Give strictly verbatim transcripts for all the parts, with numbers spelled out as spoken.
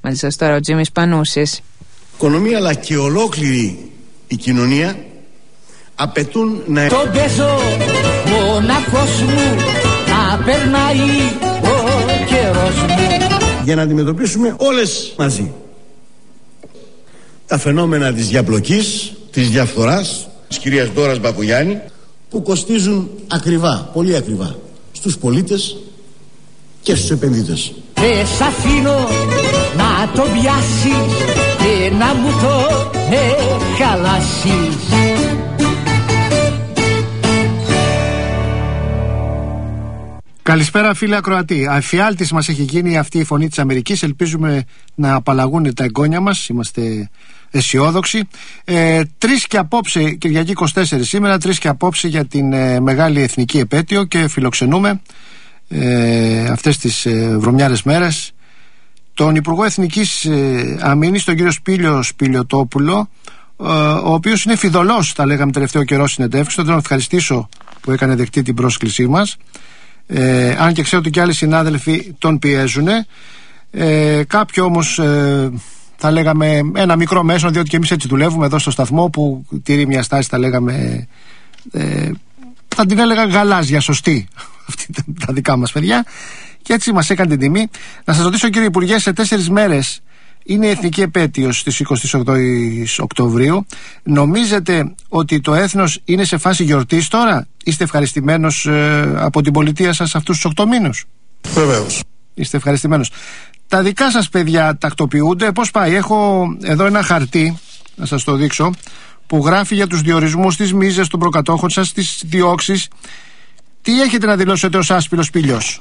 Μαζί σας τώρα ο Τζίμις Πανούσης. Η οικονομία αλλά και ολόκληρη η κοινωνία απαιτούν να... Τον παίζω μοναχός μου, να περνάει ο καιρός μου. Για να αντιμετωπίσουμε όλες μαζί τα φαινόμενα της διαπλοκής, της διαφθοράς, της κυρίας Ντόρας Μπακογιάννη, που κοστίζουν ακριβά, πολύ ακριβά, στους πολίτες και στους επενδυτές. Δεν σ' αφήνω να το πιάσεις και να μου το χαλάσεις. Καλησπέρα φίλε ακροατή. Αφιάλτης μας έχει γίνει αυτή η φωνή της Αμερικής. Ελπίζουμε να απαλλαγούν τα εγγόνια μας. Είμαστε αισιόδοξοι. Ε, τρεις και απόψε, Κυριακή είκοσι τέσσερα σήμερα, τρεις και απόψε για την ε, μεγάλη εθνική επέτειο και φιλοξενούμε ε, αυτές τις ε, βρωμιάρες μέρες τον Υπουργό Εθνικής ε, Αμήνης, τον κύριο Σπήλιο Σπηλιοτόπουλο, ε, ο οποίος είναι φιδωλός, θα λέγαμε τελευταίο καιρό, συνεντεύξεις. Θέλω να ευχαριστήσω που έκανε δεκτή την πρόσκλησή μας. Ε, αν και ξέρω ότι και άλλοι συνάδελφοι τον πιέζουν. Ε, κάποιο όμως ε, θα λέγαμε ένα μικρό μέσο, διότι και εμείς έτσι δουλεύουμε εδώ στο σταθμό που τηρεί μια στάση, θα λέγαμε ε, θα την έλεγα γαλάζια, σωστή αυτή τα δικά μας παιδιά, και έτσι μας έκανε την τιμή. Να σας ρωτήσω κύριε Υπουργέ, σε τέσσερις μέρες είναι η εθνική επέτειος της εικοστής ογδόης Οκτωβρίου. Νομίζετε ότι το έθνος είναι σε φάση γιορτής τώρα? Είστε ευχαριστημένος ε, από την πολιτεία σας αυτούς τους οκτώ μήνους? Βεβαίως. Είστε ευχαριστημένος. Τα δικά σας παιδιά τακτοποιούνται? Πώς πάει? Έχω εδώ ένα χαρτί, να σας το δείξω, που γράφει για τους διορισμούς, τις μίζες των προκατόχων σας, τις διώξεις. Τι έχετε να δηλώσετε ως Άσπυλος Πήλιος?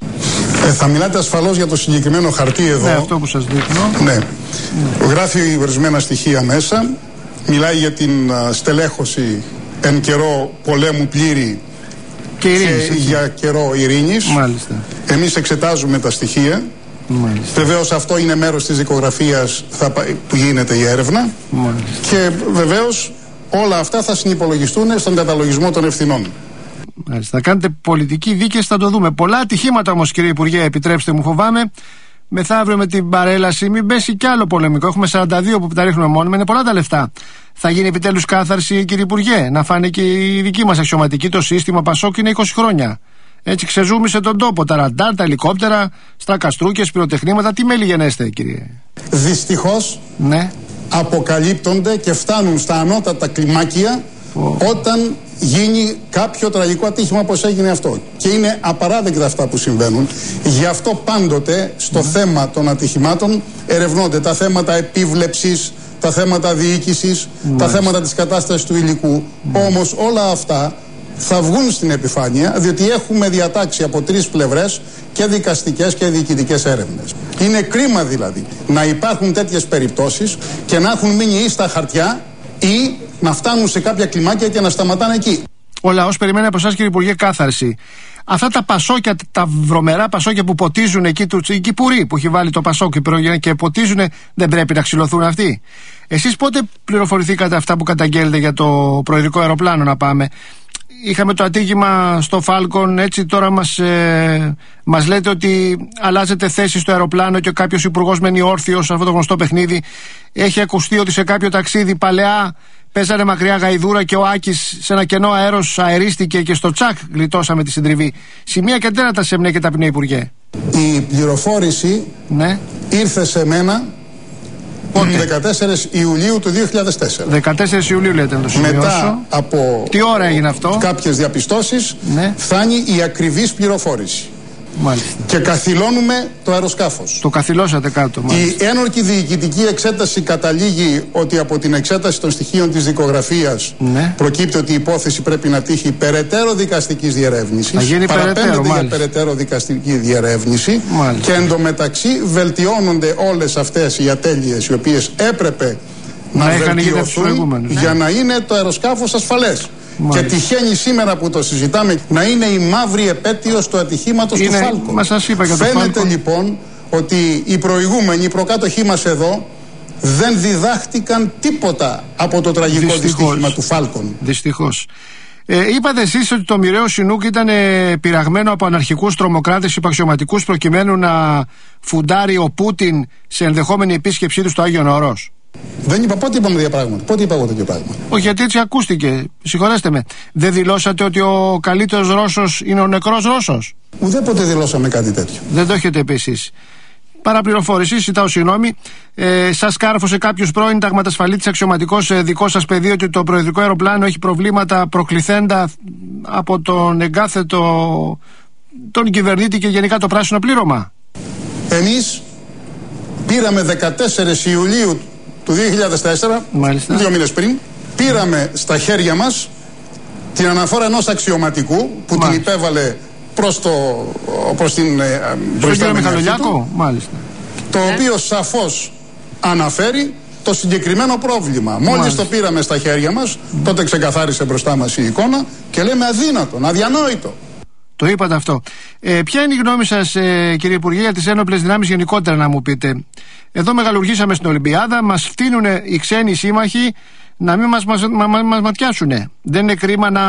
Ε, θα μιλάτε ασφαλώς για το συγκεκριμένο χαρτί εδώ. Ναι, αυτό που σας δείχνω. Ναι. ναι. Γράφει ορισμένα στοιχεία μέσα. Μιλάει για την uh, στελέχωση εν καιρό πολέμου πλήρη και, ειρήνης, και για καιρό ειρήνης. Μάλιστα. Εμείς εξετάζουμε τα στοιχεία. Βεβαίως αυτό είναι μέρος της δικογραφίας θα, που γίνεται η έρευνα. Μάλιστα. Και βεβαίως όλα αυτά θα συνυπολογιστούν στον καταλογισμό των ευθυνών. Μάλιστα. Θα κάνετε πολιτική δίκαιη, θα το δούμε. Πολλά ατυχήματα όμως κύριε Υπουργέ, επιτρέψτε μου, φοβάμαι μεθαύριο με την παρέλαση μην πέσει κι άλλο πολεμικό. Έχουμε σαράντα δύο που τα ρίχνουμε μόνοι, είναι πολλά τα λεφτά. Θα γίνει επιτέλους κάθαρση κύριε Υπουργέ? Να φάνε και η δική μας αξιωματική, το σύστημα Πασόκ είναι είκοσι χρόνια. Έτσι ξεζούμισε τον τόπο, τα ραντάρ, τα ελικόπτερα, στρακαστρούκες, πυροτεχνήματα. Τι μέλη γενέστε κύριε? Δυστυχώς ναι. αποκαλύπτονται και φτάνουν στα ανώτατα κλιμάκια oh. όταν γίνει κάποιο τραγικό ατύχημα όπως έγινε αυτό. Και είναι απαράδεκτα αυτά που συμβαίνουν. Γι' αυτό πάντοτε στο mm. θέμα των ατυχημάτων ερευνώνται τα θέματα επίβλεψης, τα θέματα διοίκησης, mm. τα θέματα της κατάστασης του υλικού. Mm. Όμως όλα αυτά θα βγουν στην επιφάνεια, διότι έχουμε διατάξει από τρεις πλευρές και δικαστικές και διοικητικές έρευνες. Είναι κρίμα δηλαδή να υπάρχουν τέτοιες περιπτώσεις και να έχουν μείνει ή στα χαρτιά ή να φτάνουν σε κάποια κλιμάκια και να σταματάνε εκεί. Ο λαός περιμένει από εσάς κύριε Υπουργέ κάθαρση. Αυτά τα πασόκια, τα βρωμερά πασόκια που ποτίζουν εκεί, του, η Κυπουρή που έχει βάλει το πασόκι και ποτίζουν, δεν πρέπει να ξυλωθούν αυτοί? Εσείς πότε πληροφορηθήκατε αυτά που καταγγέλλετε για το προεδρικό αεροπλάνο να πάμε? Είχαμε το ατύχημα στο Φάλκον, έτσι τώρα μας, ε, μας λέτε ότι αλλάζετε θέση στο αεροπλάνο και κάποιος υπουργός μένει όρθιος σε αυτό το γνωστό παιχνίδι. Έχει ακουστεί ότι σε κάποιο ταξίδι παλαιά παίζανε μακριά γαϊδούρα και ο Άκης σε ένα κενό αέρος αερίστηκε και στο τσακ γλιτώσαμε τη συντριβή. Σημεία και τέρατα σε μνέ και ταπεινέ Υπουργέ. Η πληροφόρηση ναι. ήρθε σε μένα τον δεκατέσσερις Ιουλίου του δύο χιλιάδες τέσσερα. δεκατέσσερις Ιουλίου λέτε, να το σημειώσω. Μετά από τι ώρα έγινε αυτό? Κάποιες διαπιστώσεις ναι. φτάνει η ακριβής πληροφόρηση. Μάλιστα. Και καθυλώνουμε το αεροσκάφος. Το καθυλώσατε κάτω, μάλιστα. Η ένορκη διοικητική εξέταση καταλήγει ότι από την εξέταση των στοιχείων της δικογραφίας ναι. προκύπτει ότι η υπόθεση πρέπει να τύχει περαιτέρω δικαστικής διερεύνησης. Θα γίνει περαιτέρω, για περαιτέρω δικαστική διερεύνηση. Μάλιστα. Και εντωμεταξύ βελτιώνονται όλες αυτές οι ατέλειες οι οποίες έπρεπε να, να βελτιωθούν για ναι. να είναι το αεροσκάφος ασφαλές. Μάλιστα. Και τυχαίνει σήμερα που το συζητάμε να είναι η μαύρη επέτειος του ατυχήματος του Φάλκον. Μα σας είπα για το Φαίνεται Φάλκον. λοιπόν ότι οι προηγούμενοι, οι προκάτοχοί μας εδώ δεν διδάχτηκαν τίποτα από το τραγικό δυστύχημα του Φάλκον. Δυστυχώς. Ε, είπατε εσείς ότι το μοιραίο Σινούκ ήταν ε, πειραγμένο από αναρχικούς τρομοκράτες υπαξιωματικούς προκειμένου να φουντάρει ο Πούτιν σε ενδεχόμενη επίσκεψή του στο Άγιον Όρος. Δεν είπα, πότε είπαμε τέτοια πράγματα. Πότε είπα εγώ τέτοιο πράγμα. Όχι, γιατί έτσι ακούστηκε. Συγχωρέστε με. Δεν δηλώσατε ότι ο καλύτερος Ρώσος είναι ο νεκρός Ρώσος? Ουδέποτε δηλώσαμε κάτι τέτοιο. Δεν το έχετε πει εσείς. Παραπληροφόρηση, ζητάω συγγνώμη. Ε, σας κάρφωσε κάποιος πρώην ταγματασφαλίτης αξιωματικός ε, δικό σας παιδί ότι το προεδρικό αεροπλάνο έχει προβλήματα προκληθέντα από τον εγκάθετο τον κυβερνήτη και γενικά το πράσινο πλήρωμα? Εμείς πήραμε δεκατέσσερις Ιουλίου του δύο χιλιάδες τέσσερα, Μάλιστα. δύο μήνες πριν, πήραμε στα χέρια μας την αναφορά ενός αξιωματικού που Μάλιστα. την υπέβαλε προς, το, προς την προϊστάμενη αρχή του, Μάλιστα. το οποίο σαφώς αναφέρει το συγκεκριμένο πρόβλημα. Μόλις Μάλιστα. το πήραμε στα χέρια μας, τότε ξεκαθάρισε μπροστά μας η εικόνα και λέμε αδύνατον, αδιανόητο. Το είπατε αυτό. Ε, ποια είναι η γνώμη σας, ε, κύριε Υπουργέ, για τις ένοπλες δυνάμεις γενικότερα, να μου πείτε? Εδώ μεγαλουργήσαμε στην Ολυμπιάδα, μας φτύνουν οι ξένοι σύμμαχοι να μην μας, μας, μα, μα, μας ματιάσουνε. Δεν είναι κρίμα να,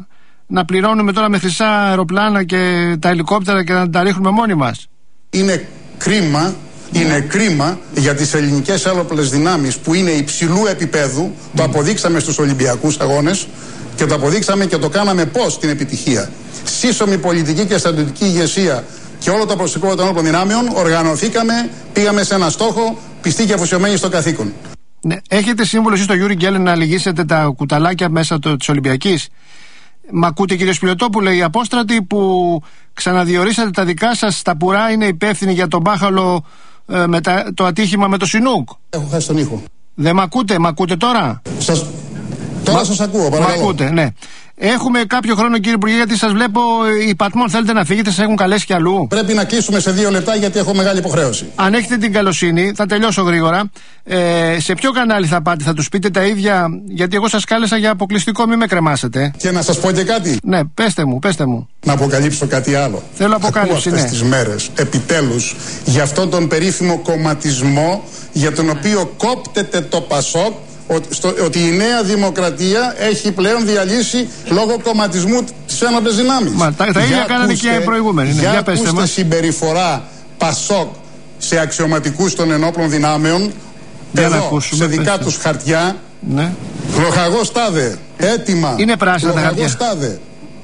να πληρώνουμε τώρα με χρυσά αεροπλάνα και τα ελικόπτερα και να τα ρίχνουμε μόνοι μας? Είναι κρίμα, είναι κρίμα για τις ελληνικές ένοπλες δυνάμεις που είναι υψηλού επίπεδου. Mm. Το αποδείξαμε στους Ολυμπιακούς Αγώνες και το αποδείξαμε και το κάναμε πώς την επιτυχία. Σύσσωμη πολιτική και στρατιωτική ηγεσία και όλο το προσωπικό των ένοπλων δυνάμεων οργανωθήκαμε, πήγαμε σε ένα στόχο, πιστοί και αφοσιωμένοι στο καθήκον. Ναι. Έχετε σύμβολο εσείς στο Γιούρι Γκέλεν να λυγίσετε τα κουταλάκια μέσα το, της Ολυμπιακής? Μ' ακούτε, κύριε Σπιλιοτόπουλε? Οι απόστρατοι που ξαναδιορίσατε τα δικά σας στα πουρά είναι υπεύθυνοι για τον μπάχαλο, ε, με τα, το ατύχημα με το Σινούκ? Έχω χάσει τον ήχο. Δεν μ' ακούτε? Μ' ακούτε τώρα? Σας... Τώρα Μα... σας ακούω, παρακαλώ. Μ' ακούτε, ναι. Έχουμε κάποιο χρόνο, κύριε Υπουργέ, γιατί σας βλέπω υπατμών. Θέλετε να φύγετε, σας έχουν καλέσει κι αλλού? Πρέπει να κλείσουμε σε δύο λεπτά γιατί έχω μεγάλη υποχρέωση. Αν έχετε την καλοσύνη, θα τελειώσω γρήγορα. Ε, σε ποιο κανάλι θα πάτε, θα τους πείτε τα ίδια? Γιατί εγώ σας κάλεσα για αποκλειστικό, μην με κρεμάσετε. Και να σας πω και κάτι. Ναι, πέστε μου, πέστε μου. Να αποκαλύψω κάτι άλλο. Θέλω αποκάλυψη, αυτές ναι. τις μέρες, επιτέλους, για αυτόν τον περίφημο κομματισμό για τον οποίο κόπτεται το Πασόκ, Ότι, στο, ότι η Νέα Δημοκρατία έχει πλέον διαλύσει λόγω κομματισμού τις ένοπλες δυνάμεις. Μα τα, τα ίδια κάνανε και οι προηγούμενοι. Ναι, για για πέστε ακούστε μας. συμπεριφορά Πασόκ σε αξιωματικούς των ενόπλων δυνάμεων. Για εδώ, ακούσουμε, σε δικά πέστε. τους χαρτιά. Ναι. Λοχαγός τάδε. Έτοιμα. Είναι πράσινα τα χαρτιά. Τάδε.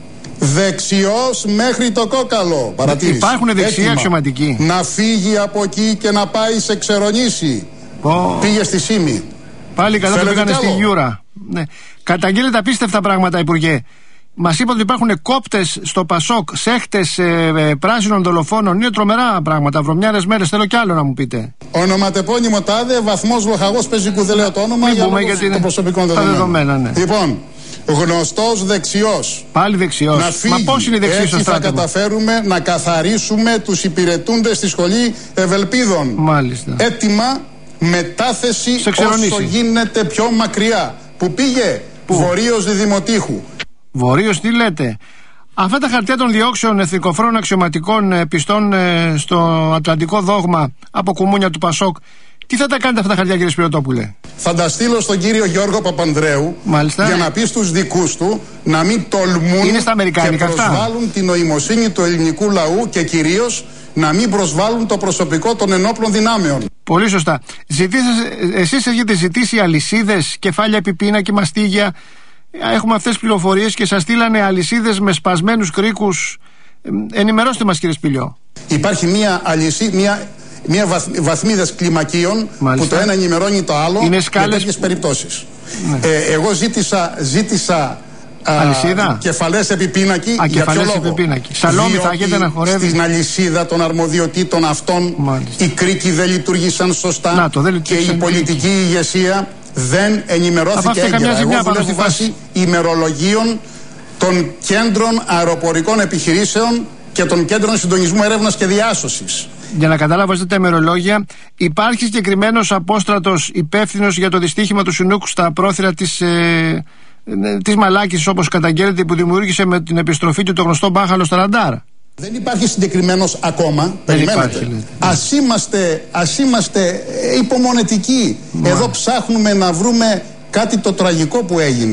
Δεξιός μέχρι το κόκαλο. Παρατήρηση. Υπάρχουν δεξιοί αξιωματικοί. Να φύγει από εκεί και να πάει σε Ξερονήσι. Oh. Πήγε στη Σύμη. Πάλι καλά το πήγανε στη Γιούρα. Ναι. Καταγγέλλεται απίστευτα πράγματα, Υπουργέ. Μας είπατε ότι υπάρχουν κόπτες στο Πασόκ, σέχτες ε, ε, πράσινων δολοφόνων. Είναι τρομερά πράγματα. Βρωμιάρες μέρες. Θέλω κι άλλο να μου πείτε. Ονοματεπώνυμο τάδε, βαθμός λοχαγός πεζικού. Δεν λέω το όνομα για λόγω των προσωπικών δεδομένων. Ναι. Λοιπόν, γνωστός δεξιός. Πάλι δεξιός. Να φύγει. Μα πώς είναι δεξιός? Έτσι θα καταφέρουμε να καθαρίσουμε τους υπηρετούντες στη Σχολή Ευελπίδων. Μάλιστα. Έτοιμα μετάθεση όσο γίνεται πιο μακριά. Που πήγε? Πού? Βορείος Δημοτήχου. Βορείος τι λέτε? Αυτά τα χαρτιά των διώξεων εθνικοφρόνων αξιωματικών πιστών ε, στο Ατλαντικό Δόγμα από κουμούνια του Πασόκ, τι θα τα κάνετε αυτά τα χαρτιά, κύριε Σπιλιοτόπουλε? Θα τα στείλω στον κύριο Γιώργο Παπανδρέου. Μάλιστα. Για να πει στους δικούς του να μην τολμούν Είναι στα και προσβάλλουν αυτά. την νοημοσύνη του ελληνικού λαού και κυρίως να μην προσβάλλουν το προσωπικό των ενόπλων δυνάμεων. Πολύ σωστά. Εσείς έχετε ζητήσει αλυσίδες, κεφάλια επιπίνα και μαστίγια. Έχουμε αυτές τις πληροφορίες και σας στείλανε αλυσίδες με σπασμένους κρίκους. Ενημερώστε μας, κύριε Σπηλιό. Υπάρχει μια αλυσίδα, μια, μια βαθ, βαθμίδες κλιμακίων. Μάλιστα. Που το ένα ενημερώνει το άλλο. Είναι σκάλες... για τέτοιες περιπτώσεις. Ναι. Ε, εγώ ζήτησα, ζήτησα αλυσίδα. Κεφαλές επιπίνακι. Α, για κεφαλές ποιο λόγο? επιπίνακι. Σαλόμι θα έχετε να χορεύει. Στην αλυσίδα των αρμοδιοτήτων αυτών, μάλιστα, οι κρίκοι δεν λειτουργήσαν σωστά. Να, το, δεν και η πολιτική ηγεσία δεν ενημερώθηκε έγκαιρα. Εγώ δουλεύω βάσει ημερολογίων των κέντρων αεροπορικών επιχειρήσεων και των κέντρων συντονισμού έρευνας και διάσωσης. Για να καταλάβετε τα ημερολόγια, υπάρχει συγκεκριμένος απόστρατος υπεύθυνος για το δυστύχημα του Σινούκ στα πρόθυρα της, ε, της Μαλάκης, όπως καταγγέλλεται, που δημιούργησε με την επιστροφή του το γνωστό μπάχαλο στα ραντάρ. Δεν υπάρχει συγκεκριμένος ακόμα. Περιμένετε. Ας είμαστε, ας είμαστε υπομονετικοί. Μα. Εδώ ψάχνουμε να βρούμε κάτι το τραγικό που έγινε.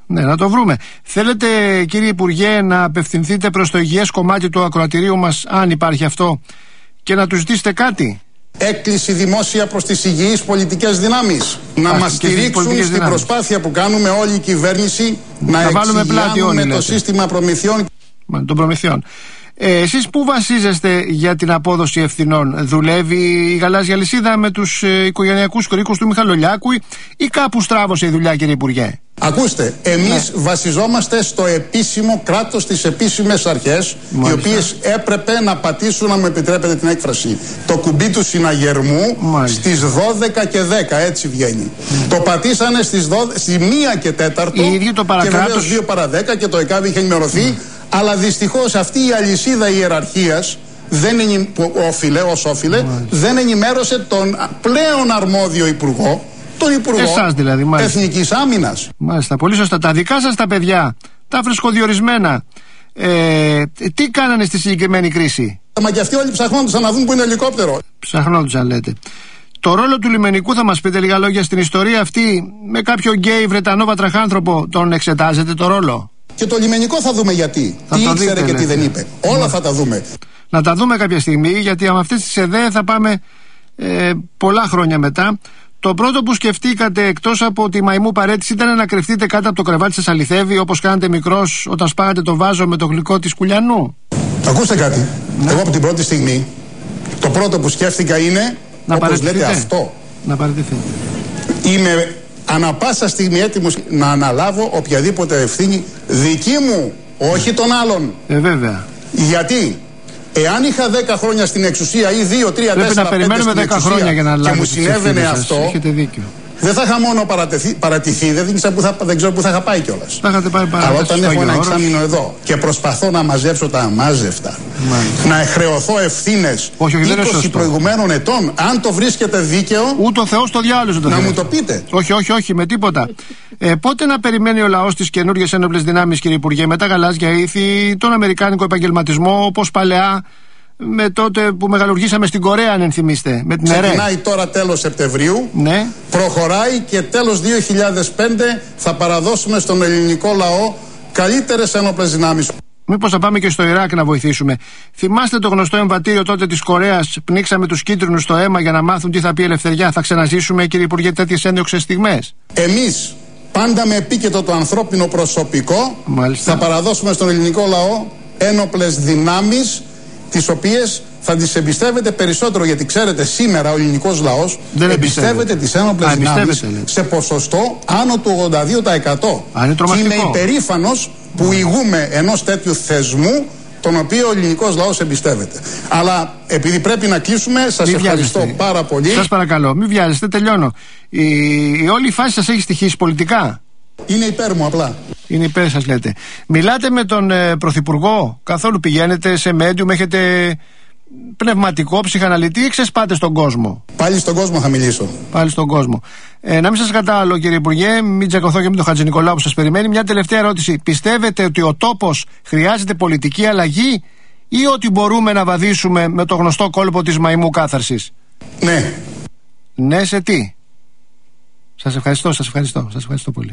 Ναι, να το βρούμε. Θέλετε, κύριε Υπουργέ, να απευθυνθείτε προς το υγιές κομμάτι του ακροατηρίου μας, αν υπάρχει αυτό, και να του ζητήσετε κάτι? Έκκληση δημόσια προς τις υγιείς πολιτικές δυνάμεις να μας στηρίξουν στην δυνάμεις. Προσπάθεια που κάνουμε όλη η κυβέρνηση να, να εξηγιάνουμε το σύστημα προμηθειών. Μα, των προμηθειών. Ε, εσείς πού βασίζεστε για την απόδοση ευθυνών? Δουλεύει η γαλάζια λυσίδα με τους ε, οικογενειακούς κρίκους του Μιχαλολιάκου ή κάπου στράβωσε η δουλειά, κύριε Υπουργέ? Ακούστε, εμείς ναι. βασιζόμαστε στο επίσημο κράτος, στις επίσημες αρχές, Μάλιστα. οι οποίες έπρεπε να πατήσουν, να μου επιτρέπετε την έκφραση, το κουμπί του συναγερμού Μάλιστα. στις δώδεκα και δέκα, έτσι βγαίνει. Mm. Το πατήσανε στις δώδεκα, στη μία και τέταρτο το και βεβαίως δύο παρά δέκα και το ΕΚΑΒ είχε ενημερωθεί, mm. αλλά δυστυχώς αυτή η αλυσίδα ιεραρχίας δεν ενη... που όφιλε, ως όφιλε, mm. δεν ενημέρωσε τον πλέον αρμόδιο υπουργό, τον Υπουργό Εσάς, δηλαδή, Εθνικής Άμυνας. Μάλιστα, πολύ σωστά. Τα δικά σας τα παιδιά, τα φρεσκοδιορισμένα, ε, τι κάνανε στη συγκεκριμένη κρίση? Μα και αυτοί όλοι ψαχνόντουσαν να δουν που είναι ελικόπτερο. Ψαχνόντουσαν, λέτε. Το ρόλο του λιμενικού, θα μας πείτε λίγα λόγια στην ιστορία αυτή? Με κάποιο γκέι Βρετανό βατραχάνθρωπο τον εξετάζετε το ρόλο? Και το λιμενικό θα δούμε γιατί. Θα τι ήξερε δείτε, και λέτε. τι δεν είπε. Όλα Μα... θα τα δούμε. Να τα δούμε κάποια στιγμή, γιατί με αυτές τις ιδέες θα πάμε ε, πολλά χρόνια μετά. Το πρώτο που σκεφτήκατε, εκτός από τη μαϊμού παρέτηση, ήταν να κρυφτείτε κάτω από το κρεβάτι σας αληθεύει, όπως κάνατε μικρός όταν σπάγατε το βάζο με το γλυκό της Κουλιανού? Ακούστε κάτι. Ναι. Εγώ από την πρώτη στιγμή, το πρώτο που σκέφτηκα είναι, να όπως λέτε, αυτό. Να παραιτηθείτε. Είμαι ανα πάσα στιγμή έτοιμος να αναλάβω οποιαδήποτε ευθύνη δική μου, όχι των άλλων. Ε, βέβαια. Γιατί? Εάν είχα δέκα χρόνια στην εξουσία ή δύο, τρία, τέσσερα, πέντε στην δέκα εξουσία χρόνια για να και μου συνέβαινε αυτό, έχετε δίκιο. Δεν θα είχα μόνο παρατηθεί, παρατηθεί δεν, που θα, δεν ξέρω που θα είχα πάει κιόλας. Αλλά όταν έχω ένα εξάμηνο εδώ και προσπαθώ να μαζέψω τα αμάζευτα, Μάλιστα. να εχρεωθώ ευθύνες είκοσι προηγουμένων ετών, αν το βρίσκετε δίκαιο, ούτε ο Θεός το διάλογο το να μου το πείτε. Όχι, όχι, όχι, με τίποτα. Ε, πότε να περιμένει ο λαός τις καινούργιες ένοπλες δυνάμεις, κύριε Υπουργέ, με τα γαλάζια ήθη, τον αμερικάνικο επαγγελματισμό, όπως παλαιά? Με τότε που μεγαλουργήσαμε στην Κορέα, αν ενθυμίστε, με την ΕΡΕ. Ξεκινάει τώρα τέλος Σεπτεμβρίου, ναι. προχωράει και τέλος δύο χιλιάδες πέντε θα παραδώσουμε στον ελληνικό λαό καλύτερες ένοπλες δυνάμεις. Μήπως θα πάμε και στο Ιράκ να βοηθήσουμε? Θυμάστε το γνωστό εμβατήριο τότε της Κορέας? Πνίξαμε τους κίτρινους στο αίμα για να μάθουν τι θα πει ελευθεριά. Θα ξαναζήσουμε, κύριε Υπουργέ, τέτοιες ένδοξες στιγμές? Εμείς, πάντα με επίκεντρο το ανθρώπινο προσωπικό, Μάλιστα. θα παραδώσουμε στον ελληνικό λαό ένοπλες δυνάμεις, τις οποίες θα τις εμπιστεύεται περισσότερο, γιατί ξέρετε σήμερα ο ελληνικός λαός δεν εμπιστεύεται τις ένοπλες δυνάμεις σε ποσοστό άνω του ογδόντα δύο τοις εκατό. Και είμαι υπερήφανος που ηγούμε ενός τέτοιου θεσμού, τον οποίο ο ελληνικός λαός εμπιστεύεται. Αλλά επειδή πρέπει να κλείσουμε, σας μην ευχαριστώ βιάζεστε. πάρα πολύ. Σας παρακαλώ, μην βιάζεστε, τελειώνω. Η, η όλη η φάση σας έχει στοιχήσει πολιτικά? Είναι υπέρ μου απλά. Είναι υπέρ σας, λέτε. Μιλάτε με τον ε, Πρωθυπουργό? Καθόλου πηγαίνετε σε medium, έχετε πνευματικό, ψυχαναλυτή ή ξεσπάτε στον κόσμο? Πάλι στον κόσμο θα μιλήσω. Πάλι στον κόσμο. Ε, να μην σας κατάλαβω, κύριε Υπουργέ, μην τσακωθώ και με τον Χατζηνικολάου που σας περιμένει. Μια τελευταία ερώτηση. Πιστεύετε ότι ο τόπος χρειάζεται πολιτική αλλαγή ή ότι μπορούμε να βαδίσουμε με το γνωστό κόλπο της μαϊμού κάθαρσης? Ναι. Ναι, σε τι? Σας ευχαριστώ, σας ευχαριστώ, σας ευχαριστώ πολύ.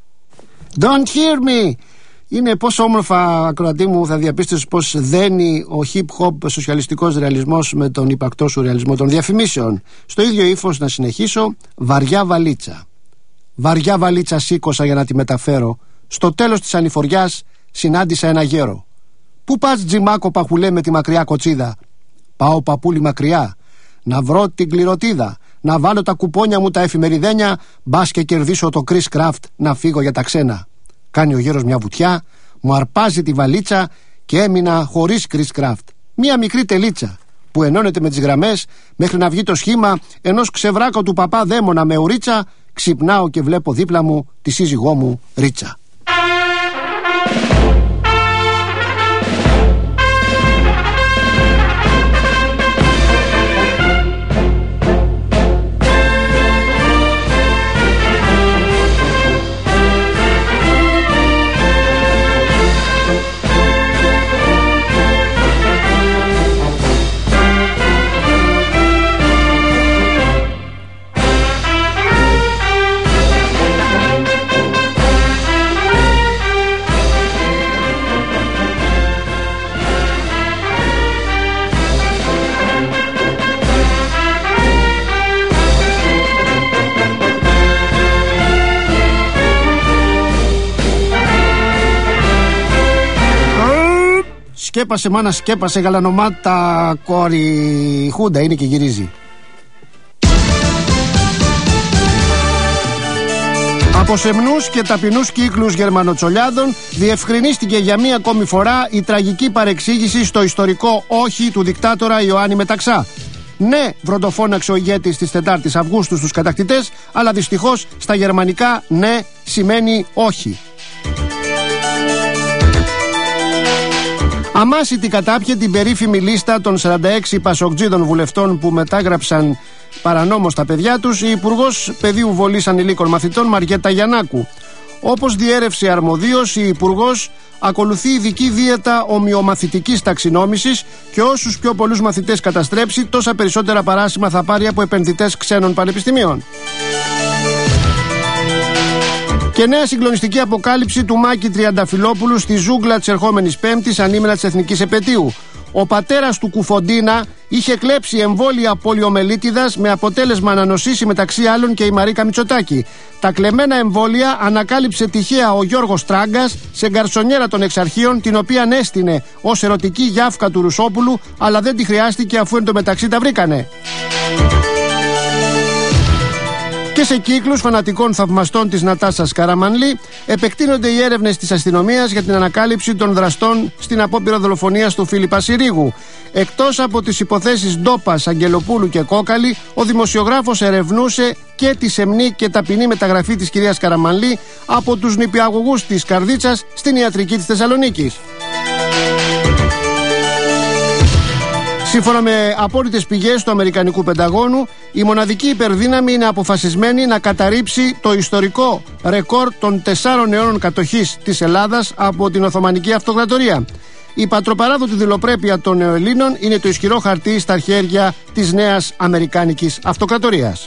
Don't hear me! Είναι πόσο όμορφα, ακροατή μου, θα διαπίστωσες πως δένει ο hip-hop σοσιαλιστικός ρεαλισμός με τον υπαρκτό σου ρεαλισμό των διαφημίσεων. Στο ίδιο ύφος να συνεχίσω. Βαριά βαλίτσα. Βαριά βαλίτσα σήκωσα για να τη μεταφέρω. Στο τέλος της ανηφοριάς συνάντησα ένα γέρο. Πού πας, τζιμάκο παχουλέ, με τη μακριά κοτσίδα? Πάω, παππούλη, μακριά, να βρω την κληρωτίδα, να βάλω τα κουπόνια μου τα εφημεριδένια, μπας και κερδίσω το Chris Craft, να φύγω για τα ξένα. Κάνει ο γέρος μια βουτιά, μου αρπάζει τη βαλίτσα και έμεινα χωρίς Chris Craft. Μια μικρή τελίτσα που ενώνεται με τις γραμμές μέχρι να βγει το σχήμα ενός ξεβράκου του παπά δαίμονα με ουρίτσα. Ξυπνάω και βλέπω δίπλα μου τη σύζυγό μου Ρίτσα. σκέπασε, μάνα σκέπασε, γαλανομάτα κόρη. Χούντα είναι και γυρίζει. Από σεμνούς και ταπεινούς κύκλους γερμανοτσολιάδων διευκρινίστηκε για μία ακόμη φορά η τραγική παρεξήγηση στο ιστορικό όχι του δικτάτορα Ιωάννη Μεταξά. Ναι, βροντοφώναξε ο ηγέτης της τετάρτης Αυγούστου στους κατακτητές, αλλά δυστυχώς στα γερμανικά ναι σημαίνει όχι. Αμάσιτη κατάπιε την περίφημη λίστα των σαράντα έξι πασοκτζίδων βουλευτών που μετάγραψαν παρανόμως τα παιδιά τους η Υπουργός Παιδείου Βολής Ανηλίκων Μαθητών Μαριέτα Γιαννάκου. Όπως διέρευσε αρμοδίως, η Υπουργός ακολουθεί ειδική δίαιτα ομοιομαθητικής ταξινόμησης και όσους πιο πολλούς μαθητές καταστρέψει, τόσα περισσότερα παράσημα θα πάρει από επενδυτές ξένων πανεπιστημίων. Και νέα συγκλονιστική αποκάλυψη του Μάκη Τριανταφυλόπουλου στη ζούγκλα της ερχόμενης Πέμπτης, ανήμερα της Εθνικής Επετείου. Ο πατέρας του Κουφοντίνα είχε κλέψει εμβόλια πολιομελίτιδας με αποτέλεσμα να νοσήσει μεταξύ άλλων και η Μαρίκα Μητσοτάκη. Τα κλεμμένα εμβόλια ανακάλυψε τυχαία ο Γιώργος Τράγκας σε γκαρσονιέρα των Εξαρχείων, την οποία έστεινε ως ερωτική γιάφκα του Ρουσόπουλου, αλλά δεν τη χρειάστηκε αφού εν τω μεταξύ τα βρήκανε. Και σε κύκλους φανατικών θαυμαστών της Νατάσας Καραμανλή επεκτείνονται οι έρευνες της αστυνομίας για την ανακάλυψη των δραστών στην απόπειρα δολοφονίας του Φίλιππα Συρίγου. Εκτός από τις υποθέσεις Ντόπας, Αγγελοπούλου και Κόκαλη, ο δημοσιογράφος ερευνούσε και τη σεμνή και ταπεινή μεταγραφή της κυρίας Καραμανλή από τους νηπιαγωγούς της Καρδίτσας στην ιατρική της Θεσσαλονίκης. Σύμφωνα με απόρριτες πηγές του Αμερικανικού Πενταγώνου, η μοναδική υπερδύναμη είναι αποφασισμένη να καταρρύψει το ιστορικό ρεκόρ των τεσσάρων αιώνων κατοχής της Ελλάδας από την Οθωμανική Αυτοκρατορία. Η πατροπαράδοτη δηλοπρέπεια των νεοελλήνων είναι το ισχυρό χαρτί στα χέρια της νέας Αμερικάνικης Αυτοκρατορίας.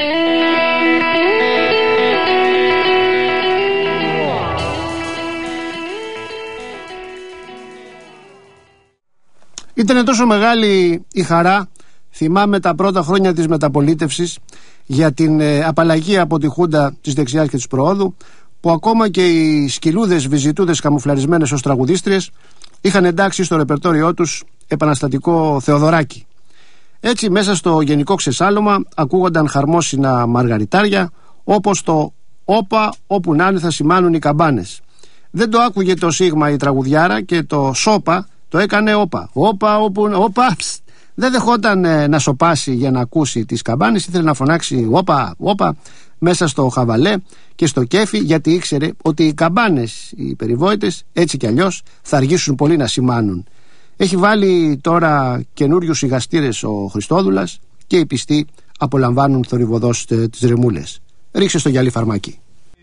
Ήταν τόσο μεγάλη η χαρά, θυμάμαι τα πρώτα χρόνια της μεταπολίτευσης, για την ε, απαλλαγή από τη Χούντα της δεξιάς και της προόδου, που ακόμα και οι σκυλούδες βυζιτούδες καμουφλαρισμένες ως τραγουδίστριες είχαν εντάξει στο ρεπερτόριό τους επαναστατικό Θεοδωράκι. Έτσι μέσα στο γενικό ξεσάλωμα ακούγονταν χαρμόσυνα μαργαριτάρια, όπως το «Όπα όπου να είναι θα σημάνουν οι καμπάνες». Δεν το άκουγε το σίγμα η τραγουδιάρα και το «Σόπα» το έκανε όπα. Όπα, όπου, όπα. Ψ. Δεν δεχόταν ε, να σοπάσει για να ακούσει τις καμπάνες. Ήθελε να φωνάξει όπα, όπα μέσα στο χαβαλέ και στο κέφι, γιατί ήξερε ότι οι καμπάνες, οι περιβόητες, έτσι κι αλλιώς θα αργήσουν πολύ να σημάνουν. Έχει βάλει τώρα καινούριους σιγαστήρες ο Χριστόδουλας και οι πιστοί απολαμβάνουν θορυβοδός ε, τις ρεμούλες. Ρίξε στο γυαλί φαρμάκι.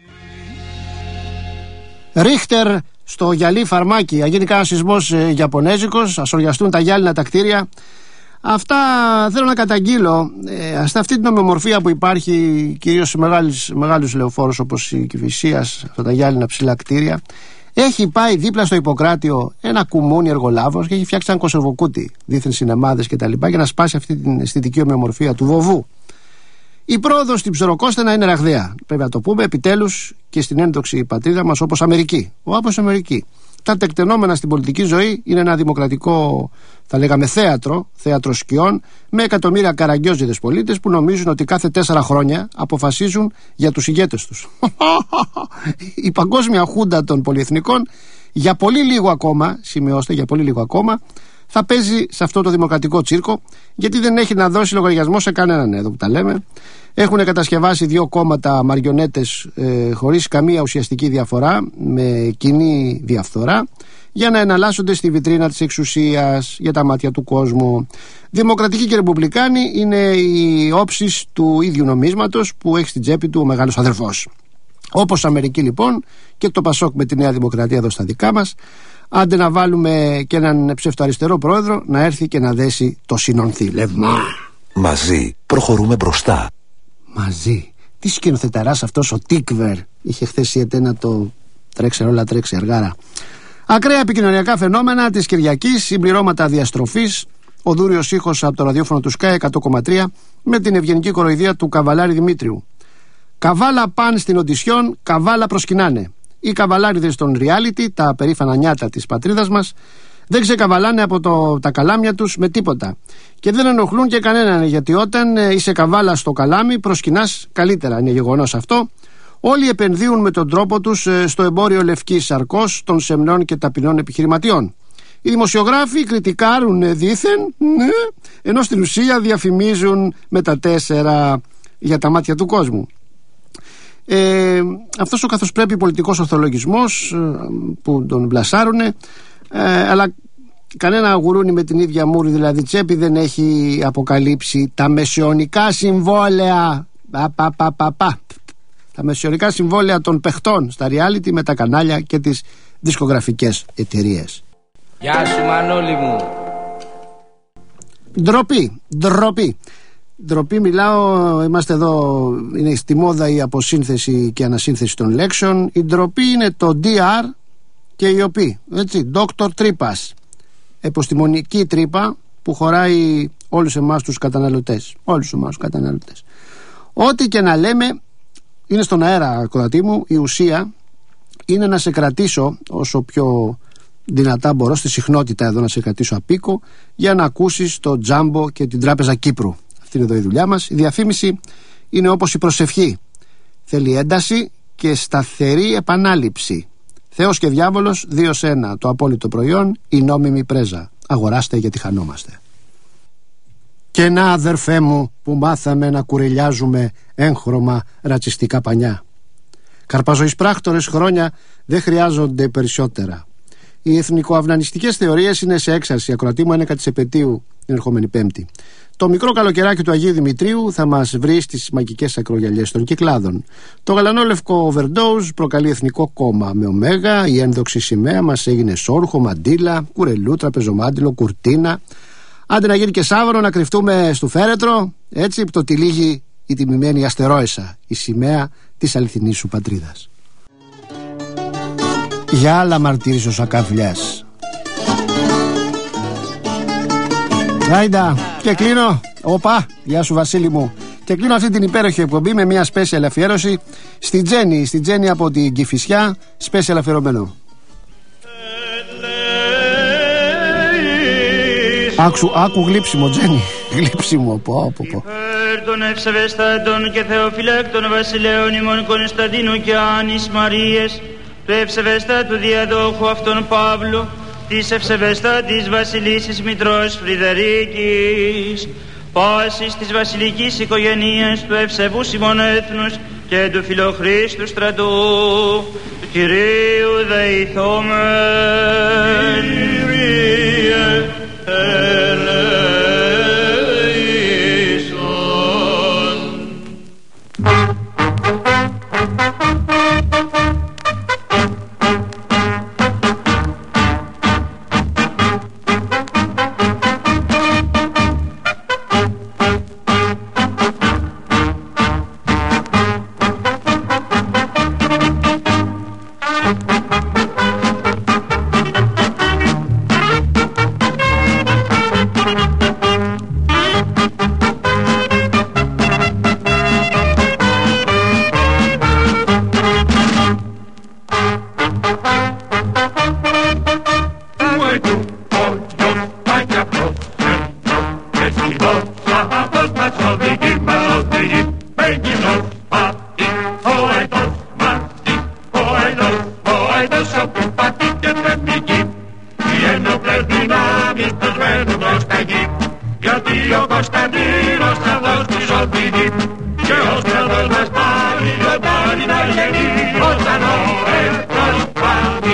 Ρίχτερ στο γυαλί φαρμάκι. Αγίνει κανένα σεισμός ε, Ιαπωνέζικος, ασοριαστούν τα γυάλινα τα κτίρια. Αυτά θέλω να καταγγείλω. Ε, σε αυτή την ομοιομορφία που υπάρχει κυρίως σε μεγάλους, μεγάλους λεωφόρους όπως η Κηφισίας, αυτά τα γυάλινα ψηλά κτίρια, έχει πάει δίπλα στο Ιπποκράτιο ένα κουμούνι εργολάβος και έχει φτιάξει ένα κονσερβοκούτι, δίθεν σινεμάδες κτλ. Για να σπάσει αυτή την αισθητική ομοιομορφία του βοβού. Η πρόοδος στην Ψωροκόστενα είναι ραγδαία. Πρέπει να το πούμε επιτέλους και στην ένδοξη πατρίδα μας, όπως Αμερική. Ο όπως Αμερική. Τα τεκτενόμενα στην πολιτική ζωή είναι ένα δημοκρατικό, θα λέγαμε, θέατρο, θέατρο σκιών, με εκατομμύρια καραγκιόζιδες πολίτες που νομίζουν ότι κάθε τέσσερα χρόνια αποφασίζουν για τους ηγέτες τους. Η παγκόσμια χούντα των πολυεθνικών για πολύ λίγο ακόμα, σημειώστε, για πολύ λίγο ακόμα, θα παίζει σε αυτό το δημοκρατικό τσίρκο, γιατί δεν έχει να δώσει λογαριασμό σε κανέναν, εδώ που τα λέμε. Έχουν κατασκευάσει δύο κόμματα μαριονέτες ε, χωρίς καμία ουσιαστική διαφορά, με κοινή διαφθορά, για να εναλλάσσονται στη βιτρίνα της εξουσίας για τα μάτια του κόσμου. Δημοκρατικοί και ρεπουμπλικάνοι είναι οι όψεις του ίδιου νομίσματος που έχει στην τσέπη του ο μεγάλος αδερφός. Όπως Αμερική λοιπόν, και το Πασόκ με τη Νέα Δημοκρατία εδώ στα δικά μας. Άντε να βάλουμε και έναν ψευτοαριστερό πρόεδρο να έρθει και να δέσει το συνονθήλευμα. Μαζί προχωρούμε μπροστά. Μαζί. Τι σκηνοθεταράς αυτός ο Τίκβερ. Είχε χθες η Ετένα το τρέξε όλα τρέξε αργάρα. Ακραία επικοινωνιακά φαινόμενα της Κυριακής, συμπληρώματα διαστροφής, ο δούριος ήχος από το ραδιόφωνο του Sky εκατό κόμμα τρία με την ευγενική κοροϊδία του Καβαλάρη Δημήτριου. Καβάλα παν στην οντισιόν, καβάλα προσκυνάνε. Οι καβαλάριδες των reality, τα περήφανα νιάτα της πατρίδας μας, Δεν ξεκαβαλάνε από το, τα καλάμια τους με τίποτα. Και δεν ενοχλούν και κανέναν, γιατί όταν ε, είσαι καβάλα στο καλάμι προσκυνάς καλύτερα, είναι γεγονός αυτό. Όλοι επενδύουν με τον τρόπο τους ε, στο εμπόριο λευκής σαρκός των σεμνών και ταπεινών επιχειρηματιών. Οι δημοσιογράφοι κριτικάρουν ε, δήθεν, ναι, ενώ στην ουσία διαφημίζουν με τα τέσσερα για τα μάτια του κόσμου. Ε, αυτός ο καθώς πρέπει πολιτικός ορθολογισμός ε, που τον μπλασάρουνε, ε, αλλά κανένα γουρούνι με την ίδια μούρη, δηλαδή τσέπη, δεν έχει αποκαλύψει τα μεσαιωνικά συμβόλαια πα, πα, πα, πα, πα. τα μεσαιωνικά συμβόλαια των παιχτών στα reality με τα κανάλια και τις δισκογραφικές εταιρείες. Γεια σου Μανώλη μου. Ντροπή, ντροπή Ντροπή μιλάω, είμαστε εδώ, είναι στη μόδα η αποσύνθεση και ανασύνθεση των λέξεων. Η ντροπή είναι το ντι αρ και η οπή, έτσι, Doctor Τρύπας, επιστημονική τρύπα που χωράει όλους εμάς τους καταναλωτές. Όλους εμάς τους καταναλωτές. Ό,τι και να λέμε είναι στον αέρα, κοδατή μου. Η ουσία είναι να σε κρατήσω όσο πιο δυνατά μπορώ, στη συχνότητα εδώ να σε κρατήσω απίκο, για να ακούσεις το Τζάμπο και την Τράπεζα Κύπρου. Αυτή είναι εδώ η δουλειά μας. Η διαφήμιση είναι όπως η προσευχή. Θέλει ένταση και σταθερή επανάληψη. Θεός και διάβολος, δύο σε ένα. Το απόλυτο προϊόν, η νόμιμη πρέζα. Αγοράστε γιατί χανόμαστε. Και να, αδερφέ μου, που μάθαμε να κουρελιάζουμε έγχρωμα ρατσιστικά πανιά. Καρπαζοείς πράκτορες χρόνια δεν χρειάζονται περισσότερα. Οι εθνικοαυνανιστικές θεωρίες είναι σε έξαρση. Ακροατή μου, ένεκα της επετείου την ερχόμενη Πέμπτη. Το μικρό καλοκαιράκι του Αγίου Δημητρίου θα μας βρει στις μαγικές ακρογιαλιές των Κυκλάδων. Το γαλανό λευκό overdose προκαλεί εθνικό κόμμα με ωμέγα. Η ένδοξη σημαία μας έγινε σόρχο, μαντίλα, κουρελού, τραπεζομάντιλο, κουρτίνα. Άντε να γίνει και Σάββαρο, να κρυφτούμε στο φέρετρο. Έτσι που το τυλίγει η τιμημένη αστερόεσα, η σημαία της αληθινής σου πατρίδας. Για άλλα μαρτύρησε ο Σακαφλιάς. Άιντα, και κλείνω. Οπα, γεια σου Βασίλη μου. Και κλείνω αυτή την υπέροχη εκπομπή με μια special αφιέρωση στη Τζέννη, στη Τζέννη από την Κηφισιά, special αφιερωμένο. Άκου, άκου γλύψιμο, Τζέννη. Γλύψιμο, πω, πω, πω. Των ευσεβεστάτων και θεοφυλάκτων βασιλέων ημών Κωνσταντίνου και Άνης Μαρίες, του ευσεβεστάτου διαδόχου αυτών Παύλου, της ευσεβεστάτης βασιλίσης Μητρός Φρυδερίκης, πάσης της βασιλικής οικογενείας του ευσεβούς ημών έθνους και του φιλοχρήστου στρατού, του Κυρίου δεηθόμεν. Κύριε ελέησον. Γιατί ο Κωνσταντίνος θα δώσει ζωντινή και ο στρατός μας πάλι δεν πάλι να γεννεί όταν ο εχθρός πάλι.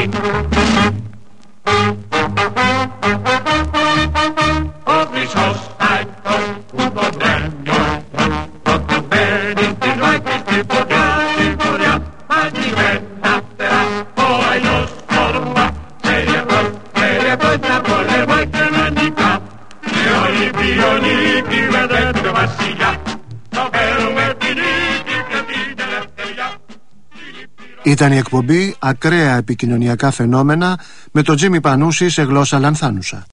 Ο χρυσός αϊτός που τον τρέμει ο εχθρός όταν μπαίνει στις βάκες στην φωτιά, στην φωτιά αγγιγμένα φτερά ο αϊτός όρμα ξέρει αυτός, ξέρει αυτός να πολεμάει και να νικά. Ήταν η εκπομπή Ακραία επικοινωνιακά φαινόμενα με τον Τζίμι Πανούση σε γλώσσα λανθάνουσα.